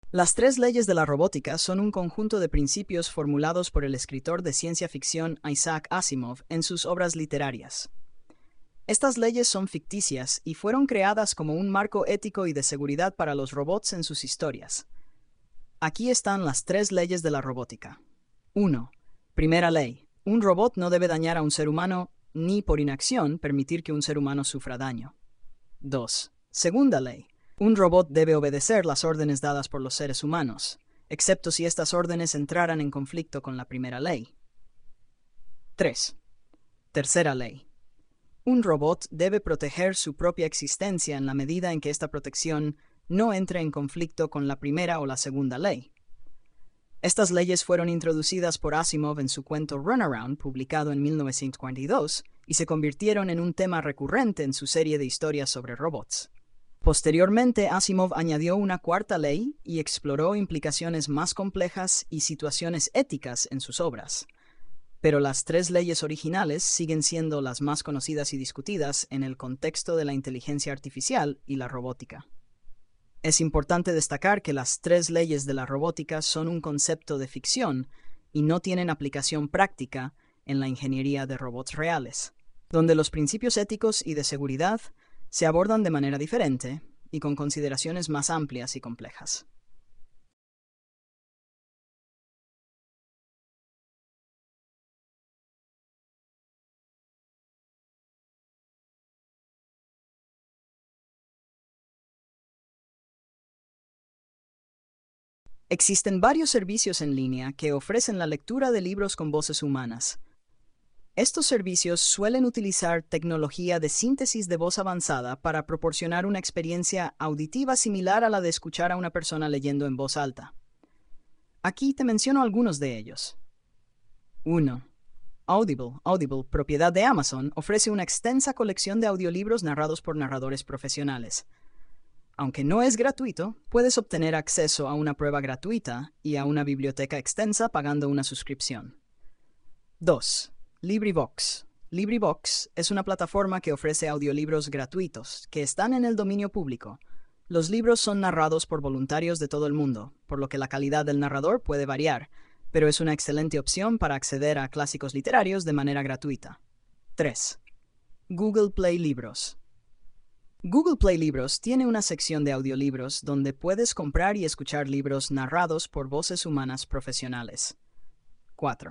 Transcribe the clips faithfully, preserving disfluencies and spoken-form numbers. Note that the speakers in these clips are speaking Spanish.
Las tres leyes de la robótica son un conjunto de principios formulados por el escritor de ciencia ficción Isaac Asimov en sus obras literarias. Estas leyes son ficticias y fueron creadas como un marco ético y de seguridad para los robots en sus historias. Aquí están las tres leyes de la robótica. uno. Primera ley. Un robot no debe dañar a un ser humano ni por inacción permitir que un ser humano sufra daño. dos. Segunda ley. Un robot debe obedecer las órdenes dadas por los seres humanos, excepto si estas órdenes entraran en conflicto con la primera ley. tres. Tercera ley. Un robot debe proteger su propia existencia en la medida en que esta protección no entre en conflicto con la primera o la segunda ley. Estas leyes fueron introducidas por Asimov en su cuento Runaround, publicado en mil novecientos cuarenta y dos, y se convirtieron en un tema recurrente en su serie de historias sobre robots. Posteriormente, Asimov añadió una cuarta ley y exploró implicaciones más complejas y situaciones éticas en sus obras. Pero las tres leyes originales siguen siendo las más conocidas y discutidas en el contexto de la inteligencia artificial y la robótica. Es importante destacar que las tres leyes de la robótica son un concepto de ficción y no tienen aplicación práctica en la ingeniería de robots reales, donde los principios éticos y de seguridad se abordan de manera diferente y con consideraciones más amplias y complejas. Existen varios servicios en línea que ofrecen la lectura de libros con voces humanas. Estos servicios suelen utilizar tecnología de síntesis de voz avanzada para proporcionar una experiencia auditiva similar a la de escuchar a una persona leyendo en voz alta. Aquí te menciono algunos de ellos. uno. Audible. Audible, propiedad de Amazon, ofrece una extensa colección de audiolibros narrados por narradores profesionales. Aunque no es gratuito, puedes obtener acceso a una prueba gratuita y a una biblioteca extensa pagando una suscripción. dos. LibriVox. LibriVox es una plataforma que ofrece audiolibros gratuitos que están en el dominio público. Los libros son narrados por voluntarios de todo el mundo, por lo que la calidad del narrador puede variar, pero es una excelente opción para acceder a clásicos literarios de manera gratuita. tres. Google Play Libros. Google Play Libros tiene una sección de audiolibros donde puedes comprar y escuchar libros narrados por voces humanas profesionales. cuatro.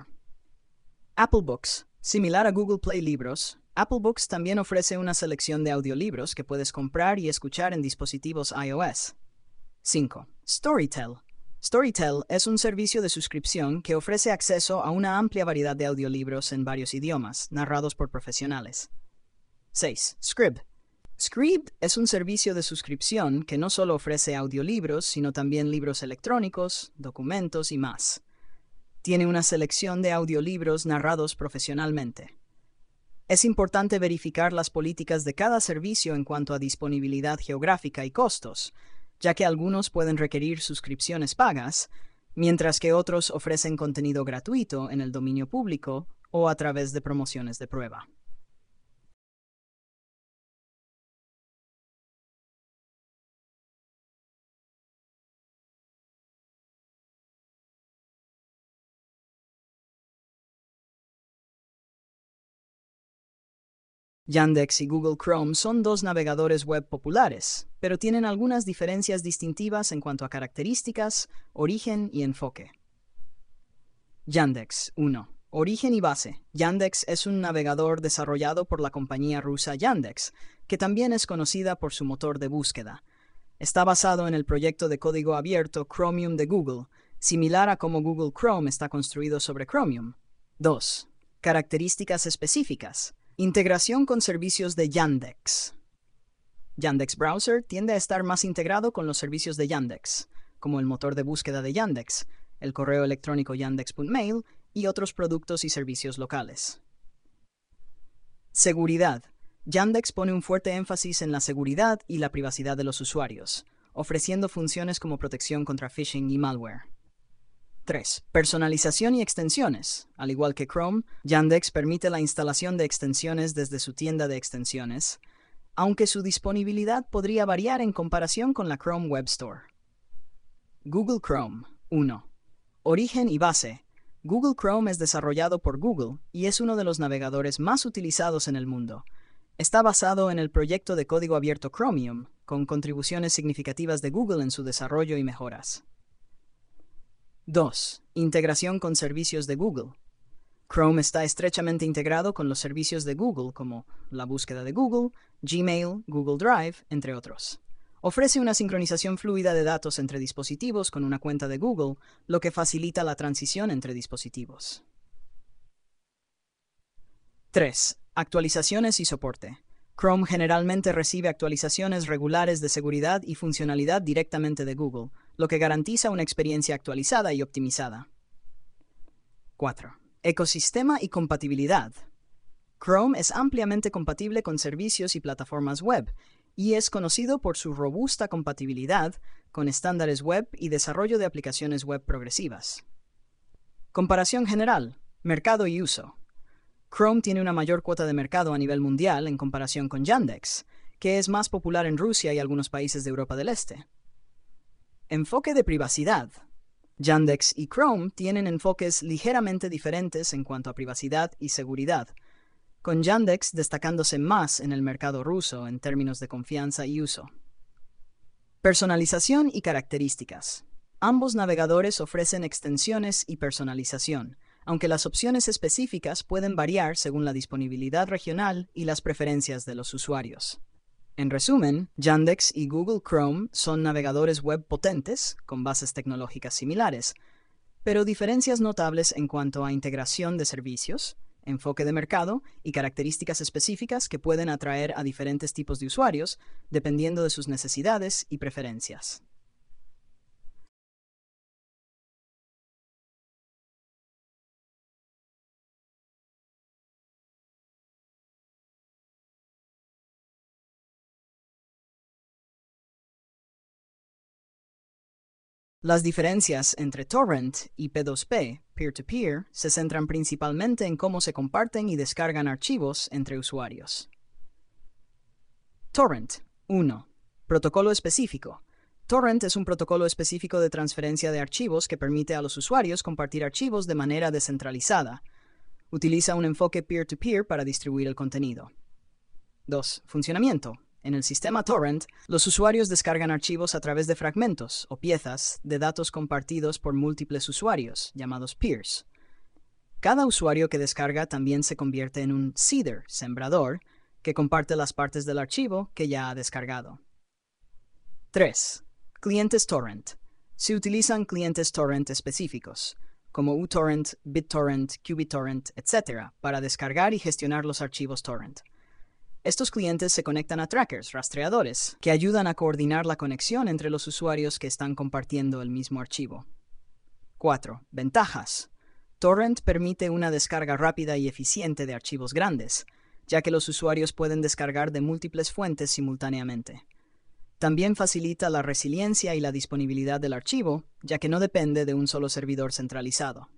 Apple Books. Similar a Google Play Libros, Apple Books también ofrece una selección de audiolibros que puedes comprar y escuchar en dispositivos iOS. cinco. Storytel. Storytel es un servicio de suscripción que ofrece acceso a una amplia variedad de audiolibros en varios idiomas, narrados por profesionales. seis. Scribd. Scribd es un servicio de suscripción que no solo ofrece audiolibros, sino también libros electrónicos, documentos y más. Tiene una selección de audiolibros narrados profesionalmente. Es importante verificar las políticas de cada servicio en cuanto a disponibilidad geográfica y costos, ya que algunos pueden requerir suscripciones pagas, mientras que otros ofrecen contenido gratuito en el dominio público o a través de promociones de prueba. Yandex y Google Chrome son dos navegadores web populares, pero tienen algunas diferencias distintivas en cuanto a características, origen y enfoque. Yandex. uno. Origen y base. Yandex es un navegador desarrollado por la compañía rusa Yandex, que también es conocida por su motor de búsqueda. Está basado en el proyecto de código abierto Chromium de Google, similar a cómo Google Chrome está construido sobre Chromium. dos. Características específicas. Integración con servicios de Yandex. Yandex Browser tiende a estar más integrado con los servicios de Yandex, como el motor de búsqueda de Yandex, el correo electrónico yandex.mail y otros productos y servicios locales. Seguridad. Yandex pone un fuerte énfasis en la seguridad y la privacidad de los usuarios, ofreciendo funciones como protección contra phishing y malware. tres. Personalización y extensiones. Al igual que Chrome, Yandex permite la instalación de extensiones desde su tienda de extensiones, aunque su disponibilidad podría variar en comparación con la Chrome Web Store. Google Chrome. uno. Origen y base. Google Chrome es desarrollado por Google y es uno de los navegadores más utilizados en el mundo. Está basado en el proyecto de código abierto Chromium, con contribuciones significativas de Google en su desarrollo y mejoras. dos. Integración con servicios de Google. Chrome está estrechamente integrado con los servicios de Google como la búsqueda de Google, Gmail, Google Drive, entre otros. Ofrece una sincronización fluida de datos entre dispositivos con una cuenta de Google, lo que facilita la transición entre dispositivos. tres. Actualizaciones y soporte. Chrome generalmente recibe actualizaciones regulares de seguridad y funcionalidad directamente de Google, lo que garantiza una experiencia actualizada y optimizada. cuatro. Ecosistema y compatibilidad. Chrome es ampliamente compatible con servicios y plataformas web, y es conocido por su robusta compatibilidad con estándares web y desarrollo de aplicaciones web progresivas. Comparación general, mercado y uso. Chrome tiene una mayor cuota de mercado a nivel mundial en comparación con Yandex, que es más popular en Rusia y algunos países de Europa del Este. Enfoque de privacidad. Yandex y Chrome tienen enfoques ligeramente diferentes en cuanto a privacidad y seguridad, con Yandex destacándose más en el mercado ruso en términos de confianza y uso. Personalización y características. Ambos navegadores ofrecen extensiones y personalización, aunque las opciones específicas pueden variar según la disponibilidad regional y las preferencias de los usuarios. En resumen, Yandex y Google Chrome son navegadores web potentes, con bases tecnológicas similares, pero diferencias notables en cuanto a integración de servicios, enfoque de mercado y características específicas que pueden atraer a diferentes tipos de usuarios dependiendo de sus necesidades y preferencias. Las diferencias entre torrent y P dos P, peer-to-peer, se centran principalmente en cómo se comparten y descargan archivos entre usuarios. Torrent. uno. Protocolo específico. Torrent es un protocolo específico de transferencia de archivos que permite a los usuarios compartir archivos de manera descentralizada. Utiliza un enfoque peer-to-peer para distribuir el contenido. dos. Funcionamiento. En el sistema torrent, los usuarios descargan archivos a través de fragmentos o piezas de datos compartidos por múltiples usuarios, llamados peers. Cada usuario que descarga también se convierte en un seeder, sembrador, que comparte las partes del archivo que ya ha descargado. tres. Clientes torrent. Se utilizan clientes torrent específicos, como uTorrent, BitTorrent, QBitTorrent, etcétera, para descargar y gestionar los archivos torrent. Estos clientes se conectan a trackers, rastreadores, que ayudan a coordinar la conexión entre los usuarios que están compartiendo el mismo archivo. cuatro. Ventajas. Torrent permite una descarga rápida y eficiente de archivos grandes, ya que los usuarios pueden descargar de múltiples fuentes simultáneamente. También facilita la resiliencia y la disponibilidad del archivo, ya que no depende de un solo servidor centralizado.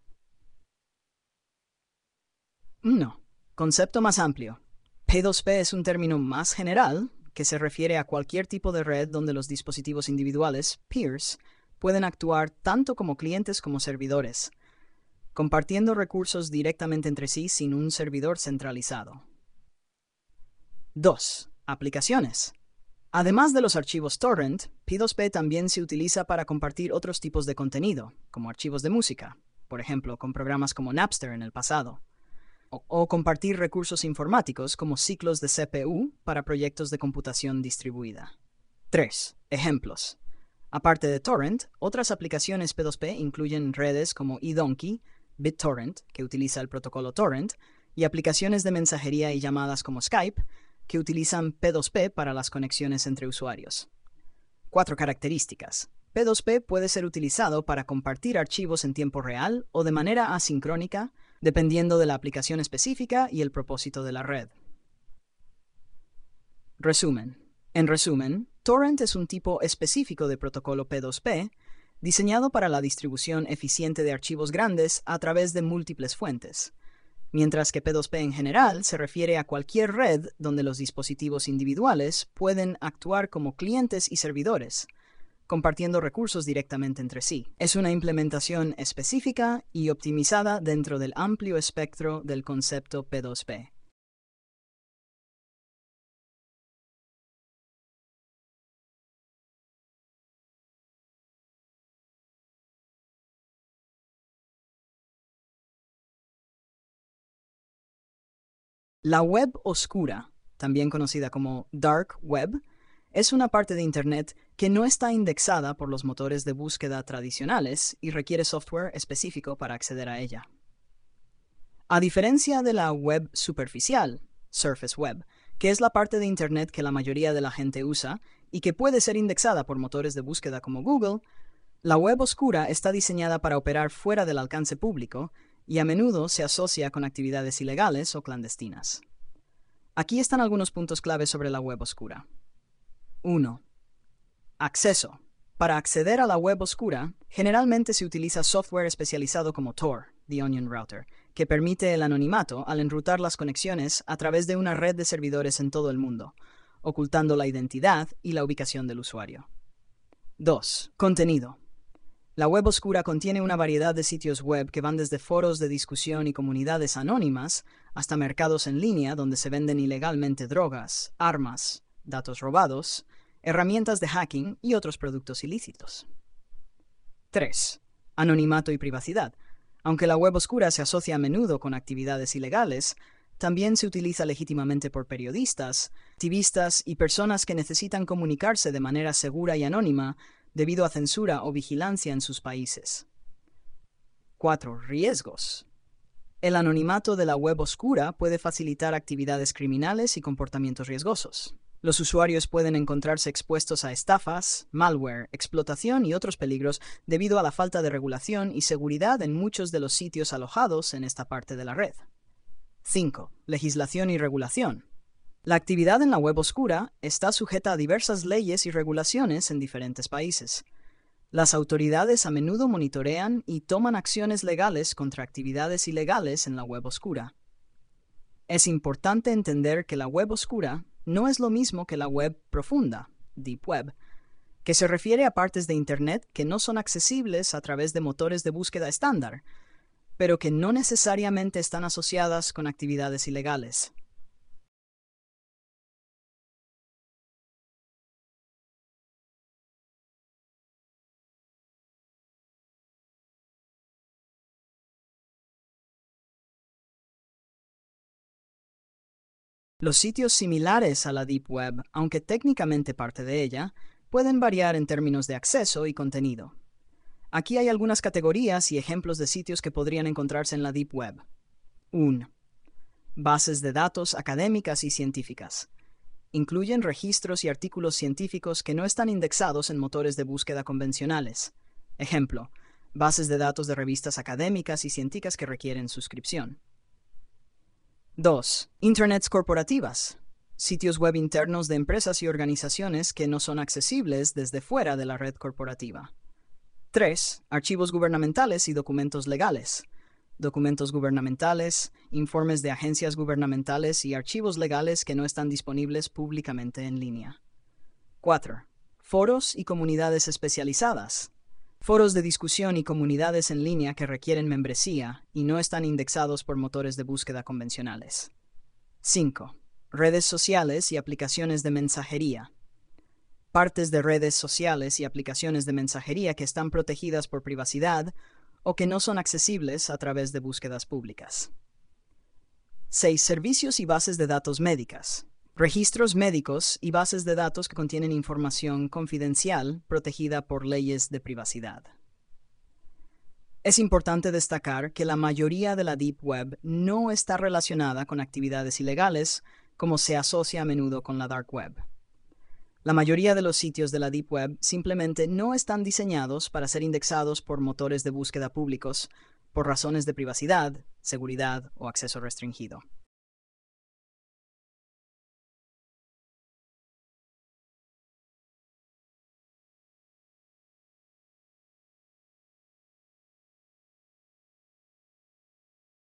uno. Concepto más amplio. P dos P es un término más general que se refiere a cualquier tipo de red donde los dispositivos individuales, peers, pueden actuar tanto como clientes como servidores, compartiendo recursos directamente entre sí sin un servidor centralizado. dos. Aplicaciones. Además de los archivos torrent, P dos P también se utiliza para compartir otros tipos de contenido, como archivos de música, por ejemplo, con programas como Napster en el pasado, o, o compartir recursos informáticos como ciclos de C P U para proyectos de computación distribuida. tres. Ejemplos. Aparte de torrent, otras aplicaciones P dos P incluyen redes como eDonkey, BitTorrent, que utiliza el protocolo torrent, y aplicaciones de mensajería y llamadas como Skype, que utilizan P dos P para las conexiones entre usuarios. cuatro. Características. P dos P puede ser utilizado para compartir archivos en tiempo real o de manera asincrónica, dependiendo de la aplicación específica y el propósito de la red. Resumen. En resumen, torrent es un tipo específico de protocolo P dos P, diseñado para la distribución eficiente de archivos grandes a través de múltiples fuentes, mientras que P dos P en general se refiere a cualquier red donde los dispositivos individuales pueden actuar como clientes y servidores, compartiendo recursos directamente entre sí. Es una implementación específica y optimizada dentro del amplio espectro del concepto P dos P. La web oscura, también conocida como Dark Web, es una parte de Internet que no está indexada por los motores de búsqueda tradicionales y requiere software específico para acceder a ella. A diferencia de la web superficial, Surface Web, que es la parte de Internet que la mayoría de la gente usa y que puede ser indexada por motores de búsqueda como Google, la web oscura está diseñada para operar fuera del alcance público y a menudo se asocia con actividades ilegales o clandestinas. Aquí están algunos puntos clave sobre la web oscura. uno. Acceso. Para acceder a la web oscura, generalmente se utiliza software especializado como Tor, The Onion Router, que permite el anonimato al enrutar las conexiones a través de una red de servidores en todo el mundo, ocultando la identidad y la ubicación del usuario. dos. Contenido. La web oscura contiene una variedad de sitios web que van desde foros de discusión y comunidades anónimas hasta mercados en línea donde se venden ilegalmente drogas, armas, datos robados, herramientas de hacking y otros productos ilícitos. tres. Anonimato y privacidad. Aunque la web oscura se asocia a menudo con actividades ilegales, también se utiliza legítimamente por periodistas, activistas y personas que necesitan comunicarse de manera segura y anónima debido a censura o vigilancia en sus países. cuatro. Riesgos. El anonimato de la web oscura puede facilitar actividades criminales y comportamientos riesgosos. Los usuarios pueden encontrarse expuestos a estafas, malware, explotación y otros peligros debido a la falta de regulación y seguridad en muchos de los sitios alojados en esta parte de la red. cinco. Legislación y regulación. La actividad en la web oscura está sujeta a diversas leyes y regulaciones en diferentes países. Las autoridades a menudo monitorean y toman acciones legales contra actividades ilegales en la web oscura. Es importante entender que la web oscura no es lo mismo que la web profunda, Deep Web, que se refiere a partes de Internet que no son accesibles a través de motores de búsqueda estándar, pero que no necesariamente están asociadas con actividades ilegales. Los sitios similares a la Deep Web, aunque técnicamente parte de ella, pueden variar en términos de acceso y contenido. Aquí hay algunas categorías y ejemplos de sitios que podrían encontrarse en la Deep Web. uno. Bases de datos académicas y científicas. Incluyen registros y artículos científicos que no están indexados en motores de búsqueda convencionales. Ejemplo, bases de datos de revistas académicas y científicas que requieren suscripción. dos. Internets corporativas. Sitios web internos de empresas y organizaciones que no son accesibles desde fuera de la red corporativa. tres. Archivos gubernamentales y documentos legales. Documentos gubernamentales, informes de agencias gubernamentales y archivos legales que no están disponibles públicamente en línea. cuatro. Foros y comunidades especializadas. Foros de discusión y comunidades en línea que requieren membresía y no están indexados por motores de búsqueda convencionales. cinco. Redes sociales y aplicaciones de mensajería. Partes de redes sociales y aplicaciones de mensajería que están protegidas por privacidad o que no son accesibles a través de búsquedas públicas. seis. Servicios y bases de datos médicas. Registros médicos y bases de datos que contienen información confidencial protegida por leyes de privacidad. Es importante destacar que la mayoría de la Deep Web no está relacionada con actividades ilegales, como se asocia a menudo con la Dark Web. La mayoría de los sitios de la Deep Web simplemente no están diseñados para ser indexados por motores de búsqueda públicos por razones de privacidad, seguridad o acceso restringido.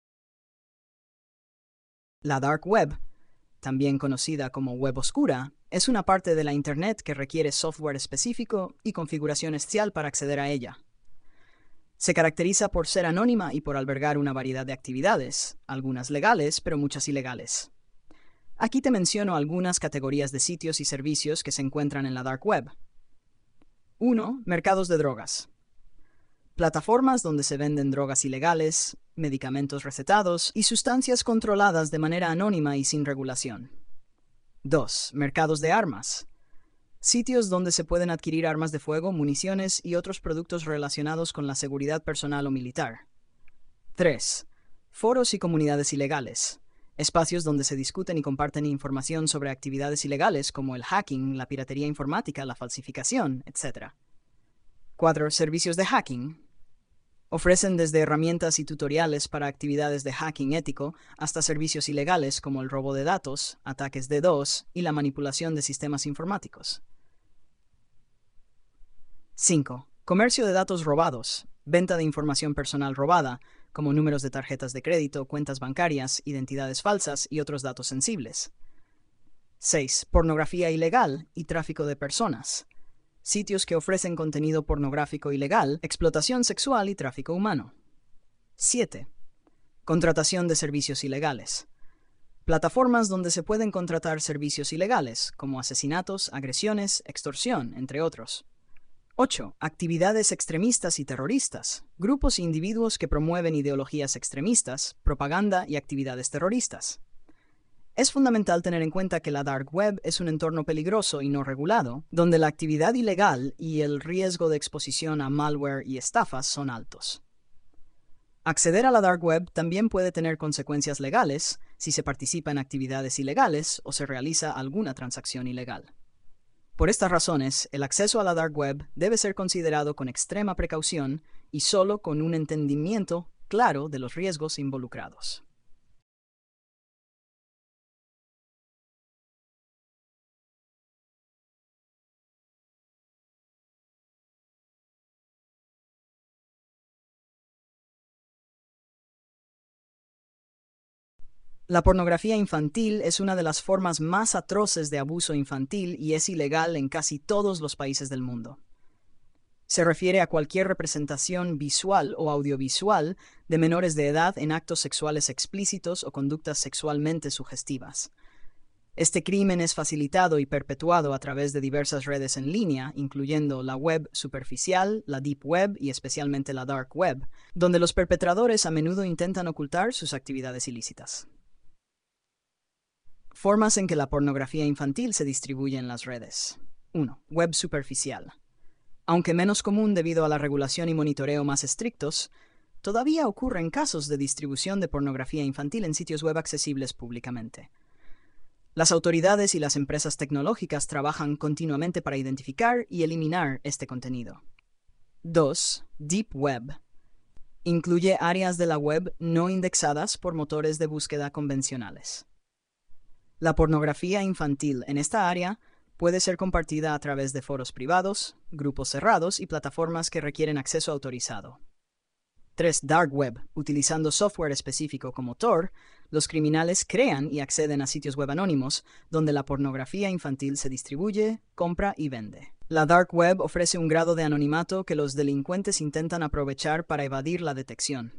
La Dark Web, también conocida como web oscura, es una parte de la Internet que requiere software específico y configuración especial para acceder a ella. Se caracteriza por ser anónima y por albergar una variedad de actividades, algunas legales, pero muchas ilegales. Aquí te menciono algunas categorías de sitios y servicios que se encuentran en la Dark Web. uno. Mercados de drogas. Plataformas donde se venden drogas ilegales, medicamentos recetados y sustancias controladas de manera anónima y sin regulación. dos. Mercados de armas. Sitios donde se pueden adquirir armas de fuego, municiones y otros productos relacionados con la seguridad personal o militar. tres. Foros y comunidades ilegales. Espacios donde se discuten y comparten información sobre actividades ilegales como el hacking, la piratería informática, la falsificación, etcétera. cuatro. Servicios de hacking. Ofrecen desde herramientas y tutoriales para actividades de hacking ético hasta servicios ilegales como el robo de datos, ataques de DOS y la manipulación de sistemas informáticos. cinco. Comercio de datos robados. Venta de información personal robada, como números de tarjetas de crédito, cuentas bancarias, identidades falsas y otros datos sensibles. seis. Pornografía ilegal y tráfico de personas. Sitios que ofrecen contenido pornográfico ilegal, explotación sexual y tráfico humano. siete. Contratación de servicios ilegales. Plataformas donde se pueden contratar servicios ilegales, como asesinatos, agresiones, extorsión, entre otros. ocho. Actividades extremistas y terroristas. Grupos e individuos que promueven ideologías extremistas, propaganda y actividades terroristas. Es fundamental tener en cuenta que la Dark Web es un entorno peligroso y no regulado, donde la actividad ilegal y el riesgo de exposición a malware y estafas son altos. Acceder a la Dark Web también puede tener consecuencias legales si se participa en actividades ilegales o se realiza alguna transacción ilegal. Por estas razones, el acceso a la Dark Web debe ser considerado con extrema precaución y solo con un entendimiento claro de los riesgos involucrados. La pornografía infantil es una de las formas más atroces de abuso infantil y es ilegal en casi todos los países del mundo. Se refiere a cualquier representación visual o audiovisual de menores de edad en actos sexuales explícitos o conductas sexualmente sugestivas. Este crimen es facilitado y perpetuado a través de diversas redes en línea, incluyendo la web superficial, la deep web y especialmente la dark web, donde los perpetradores a menudo intentan ocultar sus actividades ilícitas. Formas en que la pornografía infantil se distribuye en las redes. uno. Web superficial. Aunque menos común debido a la regulación y monitoreo más estrictos, todavía ocurren casos de distribución de pornografía infantil en sitios web accesibles públicamente. Las autoridades y las empresas tecnológicas trabajan continuamente para identificar y eliminar este contenido. dos. Deep Web. Incluye áreas de la web no indexadas por motores de búsqueda convencionales. La pornografía infantil en esta área puede ser compartida a través de foros privados, grupos cerrados y plataformas que requieren acceso autorizado. tres. Dark Web. Utilizando software específico como Tor, los criminales crean y acceden a sitios web anónimos donde la pornografía infantil se distribuye, compra y vende. La Dark Web ofrece un grado de anonimato que los delincuentes intentan aprovechar para evadir la detección.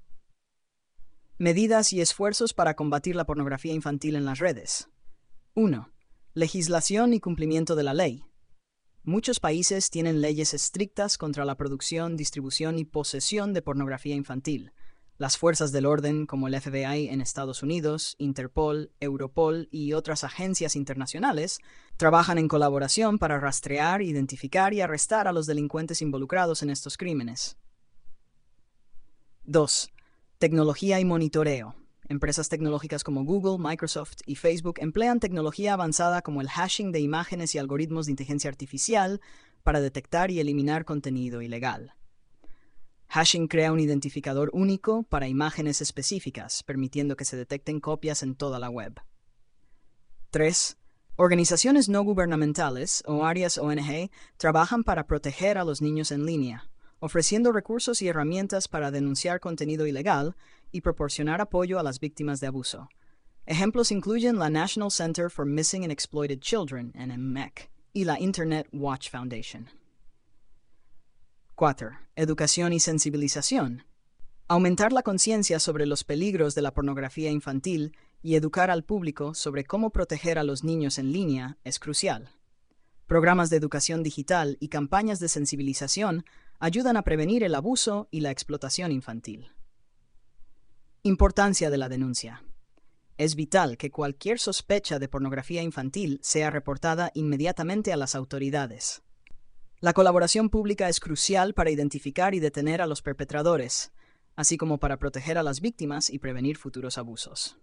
Medidas y esfuerzos para combatir la pornografía infantil en las redes. uno. Legislación y cumplimiento de la ley. Muchos países tienen leyes estrictas contra la producción, distribución y posesión de pornografía infantil. Las fuerzas del orden, como el F B I en Estados Unidos, Interpol, Europol y otras agencias internacionales, trabajan en colaboración para rastrear, identificar y arrestar a los delincuentes involucrados en estos crímenes. dos. Tecnología y monitoreo. Empresas tecnológicas como Google, Microsoft y Facebook emplean tecnología avanzada como el hashing de imágenes y algoritmos de inteligencia artificial para detectar y eliminar contenido ilegal. Hashing crea un identificador único para imágenes específicas, permitiendo que se detecten copias en toda la web. tres. Organizaciones no gubernamentales o áreas O N G trabajan para proteger a los niños en línea, ofreciendo recursos y herramientas para denunciar contenido ilegal y proporcionar apoyo a las víctimas de abuso. Ejemplos incluyen la National Center for Missing and Exploited Children, N M E C, y la Internet Watch Foundation. cuatro. Educación y sensibilización. Aumentar la conciencia sobre los peligros de la pornografía infantil y educar al público sobre cómo proteger a los niños en línea es crucial. Programas de educación digital y campañas de sensibilización ayudan a prevenir el abuso y la explotación infantil. Importancia de la denuncia. Es vital que cualquier sospecha de pornografía infantil sea reportada inmediatamente a las autoridades. La colaboración pública es crucial para identificar y detener a los perpetradores, así como para proteger a las víctimas y prevenir futuros abusos.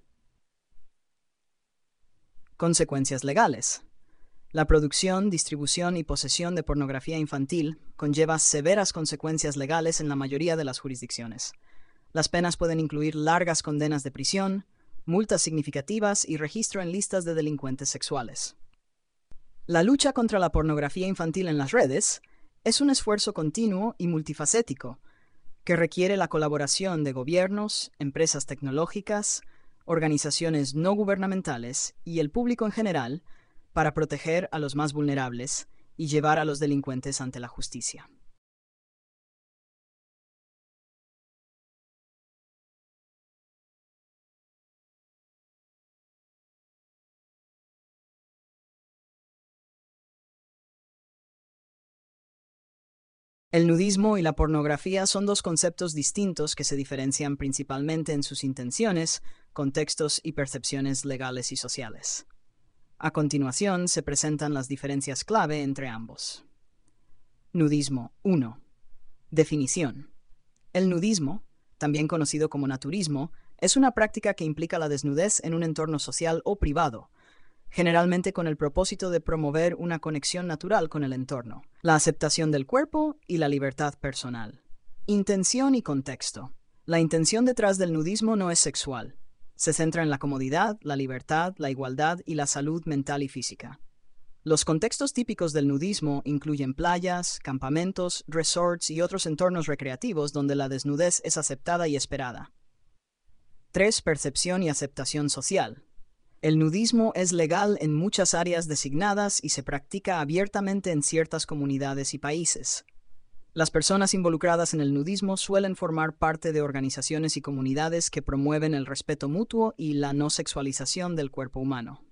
Consecuencias legales. La producción, distribución y posesión de pornografía infantil conlleva severas consecuencias legales en la mayoría de las jurisdicciones. Las penas pueden incluir largas condenas de prisión, multas significativas y registro en listas de delincuentes sexuales. La lucha contra la pornografía infantil en las redes es un esfuerzo continuo y multifacético que requiere la colaboración de gobiernos, empresas tecnológicas, organizaciones no gubernamentales y el público en general para proteger a los más vulnerables y llevar a los delincuentes ante la justicia. El nudismo y la pornografía son dos conceptos distintos que se diferencian principalmente en sus intenciones, contextos y percepciones legales y sociales. A continuación se presentan las diferencias clave entre ambos. Nudismo uno. Definición. El nudismo, también conocido como naturismo, es una práctica que implica la desnudez en un entorno social o privado, generalmente con el propósito de promover una conexión natural con el entorno, la aceptación del cuerpo y la libertad personal. Intención y contexto. La intención detrás del nudismo no es sexual. Se centra en la comodidad, la libertad, la igualdad y la salud mental y física. Los contextos típicos del nudismo incluyen playas, campamentos, resorts y otros entornos recreativos donde la desnudez es aceptada y esperada. tres. Percepción y aceptación social. El nudismo es legal en muchas áreas designadas y se practica abiertamente en ciertas comunidades y países. Las personas involucradas en el nudismo suelen formar parte de organizaciones y comunidades que promueven el respeto mutuo y la no sexualización del cuerpo humano.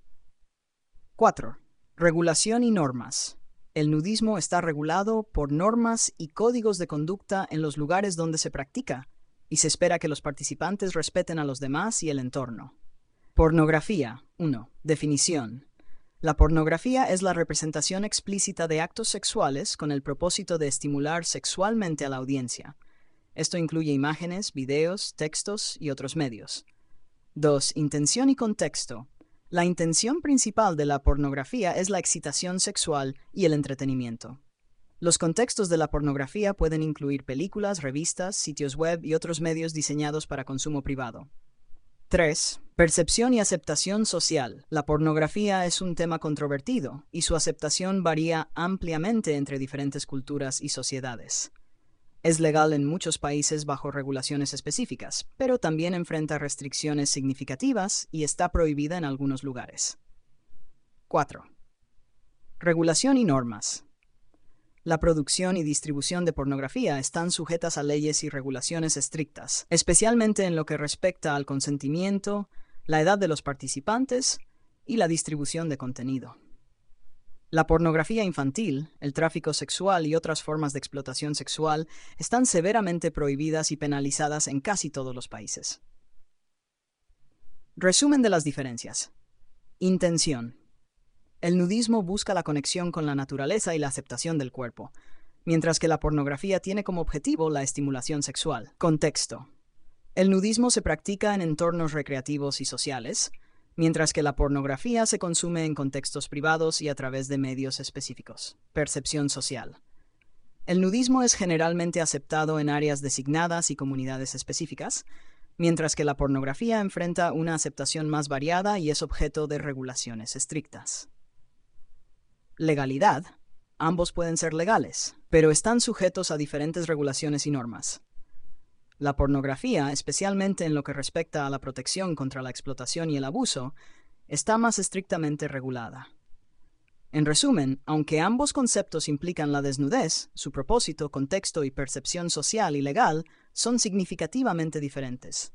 cuatro. Regulación y normas. El nudismo está regulado por normas y códigos de conducta en los lugares donde se practica, y se espera que los participantes respeten a los demás y el entorno. Pornografía. uno. Definición. La pornografía es la representación explícita de actos sexuales con el propósito de estimular sexualmente a la audiencia. Esto incluye imágenes, videos, textos y otros medios. dos. Intención y contexto. La intención principal de la pornografía es la excitación sexual y el entretenimiento. Los contextos de la pornografía pueden incluir películas, revistas, sitios web y otros medios diseñados para consumo privado. tres. Percepción y aceptación social. La pornografía es un tema controvertido y su aceptación varía ampliamente entre diferentes culturas y sociedades. Es legal en muchos países bajo regulaciones específicas, pero también enfrenta restricciones significativas y está prohibida en algunos lugares. cuatro. Regulación y normas. La producción y distribución de pornografía están sujetas a leyes y regulaciones estrictas, especialmente en lo que respecta al consentimiento, la edad de los participantes y la distribución de contenido. La pornografía infantil, el tráfico sexual y otras formas de explotación sexual están severamente prohibidas y penalizadas en casi todos los países. Resumen de las diferencias. Intención. El nudismo busca la conexión con la naturaleza y la aceptación del cuerpo, mientras que la pornografía tiene como objetivo la estimulación sexual. Contexto. El nudismo se practica en entornos recreativos y sociales, mientras que la pornografía se consume en contextos privados y a través de medios específicos. Percepción social. El nudismo es generalmente aceptado en áreas designadas y comunidades específicas, mientras que la pornografía enfrenta una aceptación más variada y es objeto de regulaciones estrictas. Legalidad. Ambos pueden ser legales, pero están sujetos a diferentes regulaciones y normas. La pornografía, especialmente en lo que respecta a la protección contra la explotación y el abuso, está más estrictamente regulada. En resumen, aunque ambos conceptos implican la desnudez, su propósito, contexto y percepción social y legal son significativamente diferentes.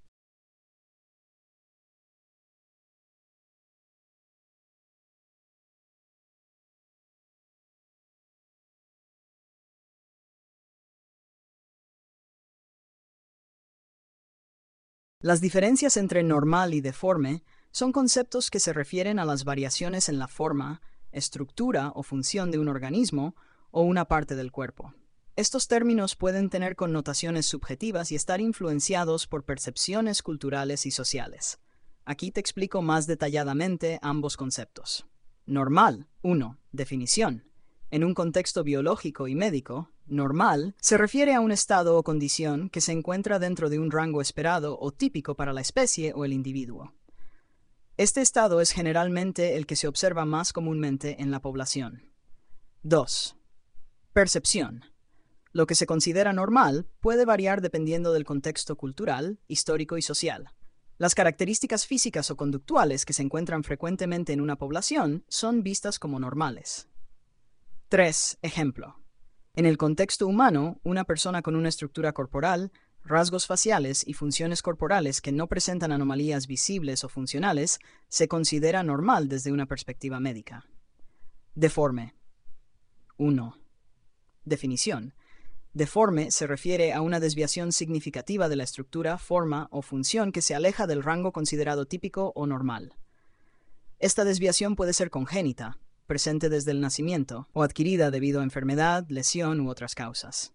Las diferencias entre normal y deforme son conceptos que se refieren a las variaciones en la forma, estructura o función de un organismo o una parte del cuerpo. Estos términos pueden tener connotaciones subjetivas y estar influenciados por percepciones culturales y sociales. Aquí te explico más detalladamente ambos conceptos. Normal. uno. Definición. En un contexto biológico y médico, normal se refiere a un estado o condición que se encuentra dentro de un rango esperado o típico para la especie o el individuo. Este estado es generalmente el que se observa más comúnmente en la población. dos. Percepción. Lo que se considera normal puede variar dependiendo del contexto cultural, histórico y social. Las características físicas o conductuales que se encuentran frecuentemente en una población son vistas como normales. tres. Ejemplo. En el contexto humano, una persona con una estructura corporal, rasgos faciales y funciones corporales que no presentan anomalías visibles o funcionales se considera normal desde una perspectiva médica. Deforme. uno. Definición. Deforme se refiere a una desviación significativa de la estructura, forma o función que se aleja del rango considerado típico o normal. Esta desviación puede ser congénita, presente desde el nacimiento, o adquirida debido a enfermedad, lesión u otras causas.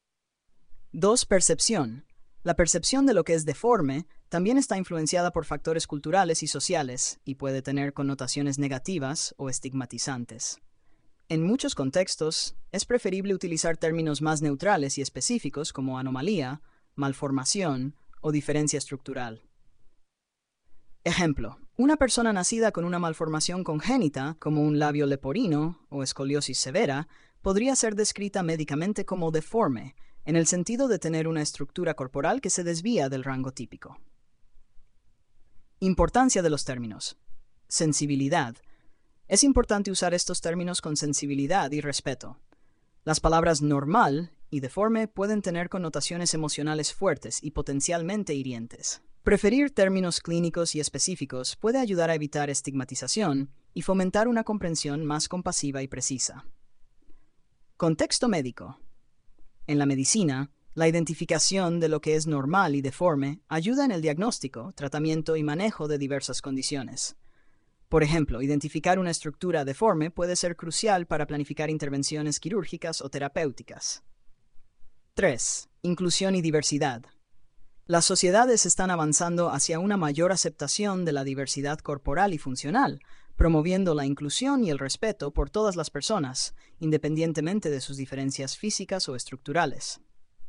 dos. Percepción. La percepción de lo que es deforme también está influenciada por factores culturales y sociales y puede tener connotaciones negativas o estigmatizantes. En muchos contextos, es preferible utilizar términos más neutrales y específicos como anomalía, malformación o diferencia estructural. Ejemplo. Una persona nacida con una malformación congénita, como un labio leporino o escoliosis severa, podría ser descrita médicamente como deforme, en el sentido de tener una estructura corporal que se desvía del rango típico. Importancia de los términos. Sensibilidad. Es importante usar estos términos con sensibilidad y respeto. Las palabras normal y deforme pueden tener connotaciones emocionales fuertes y potencialmente hirientes. Preferir términos clínicos y específicos puede ayudar a evitar estigmatización y fomentar una comprensión más compasiva y precisa. Contexto médico. En la medicina, la identificación de lo que es normal y deforme ayuda en el diagnóstico, tratamiento y manejo de diversas condiciones. Por ejemplo, identificar una estructura deforme puede ser crucial para planificar intervenciones quirúrgicas o terapéuticas. tres. Inclusión y diversidad. Las sociedades están avanzando hacia una mayor aceptación de la diversidad corporal y funcional, promoviendo la inclusión y el respeto por todas las personas, independientemente de sus diferencias físicas o estructurales.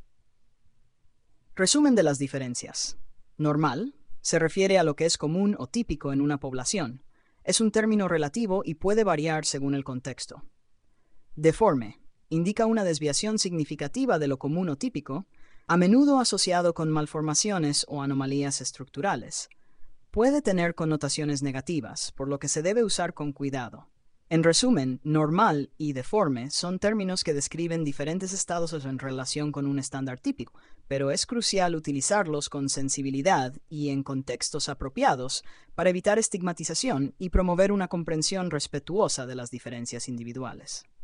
Resumen de las diferencias. Normal se refiere a lo que es común o típico en una población. Es un término relativo y puede variar según el contexto. Deforme indica una desviación significativa de lo común o típico, a menudo asociado con malformaciones o anomalías estructurales. Puede tener connotaciones negativas, por lo que se debe usar con cuidado. En resumen, normal y deforme son términos que describen diferentes estados en relación con un estándar típico, pero es crucial utilizarlos con sensibilidad y en contextos apropiados para evitar estigmatización y promover una comprensión respetuosa de las diferencias individuales.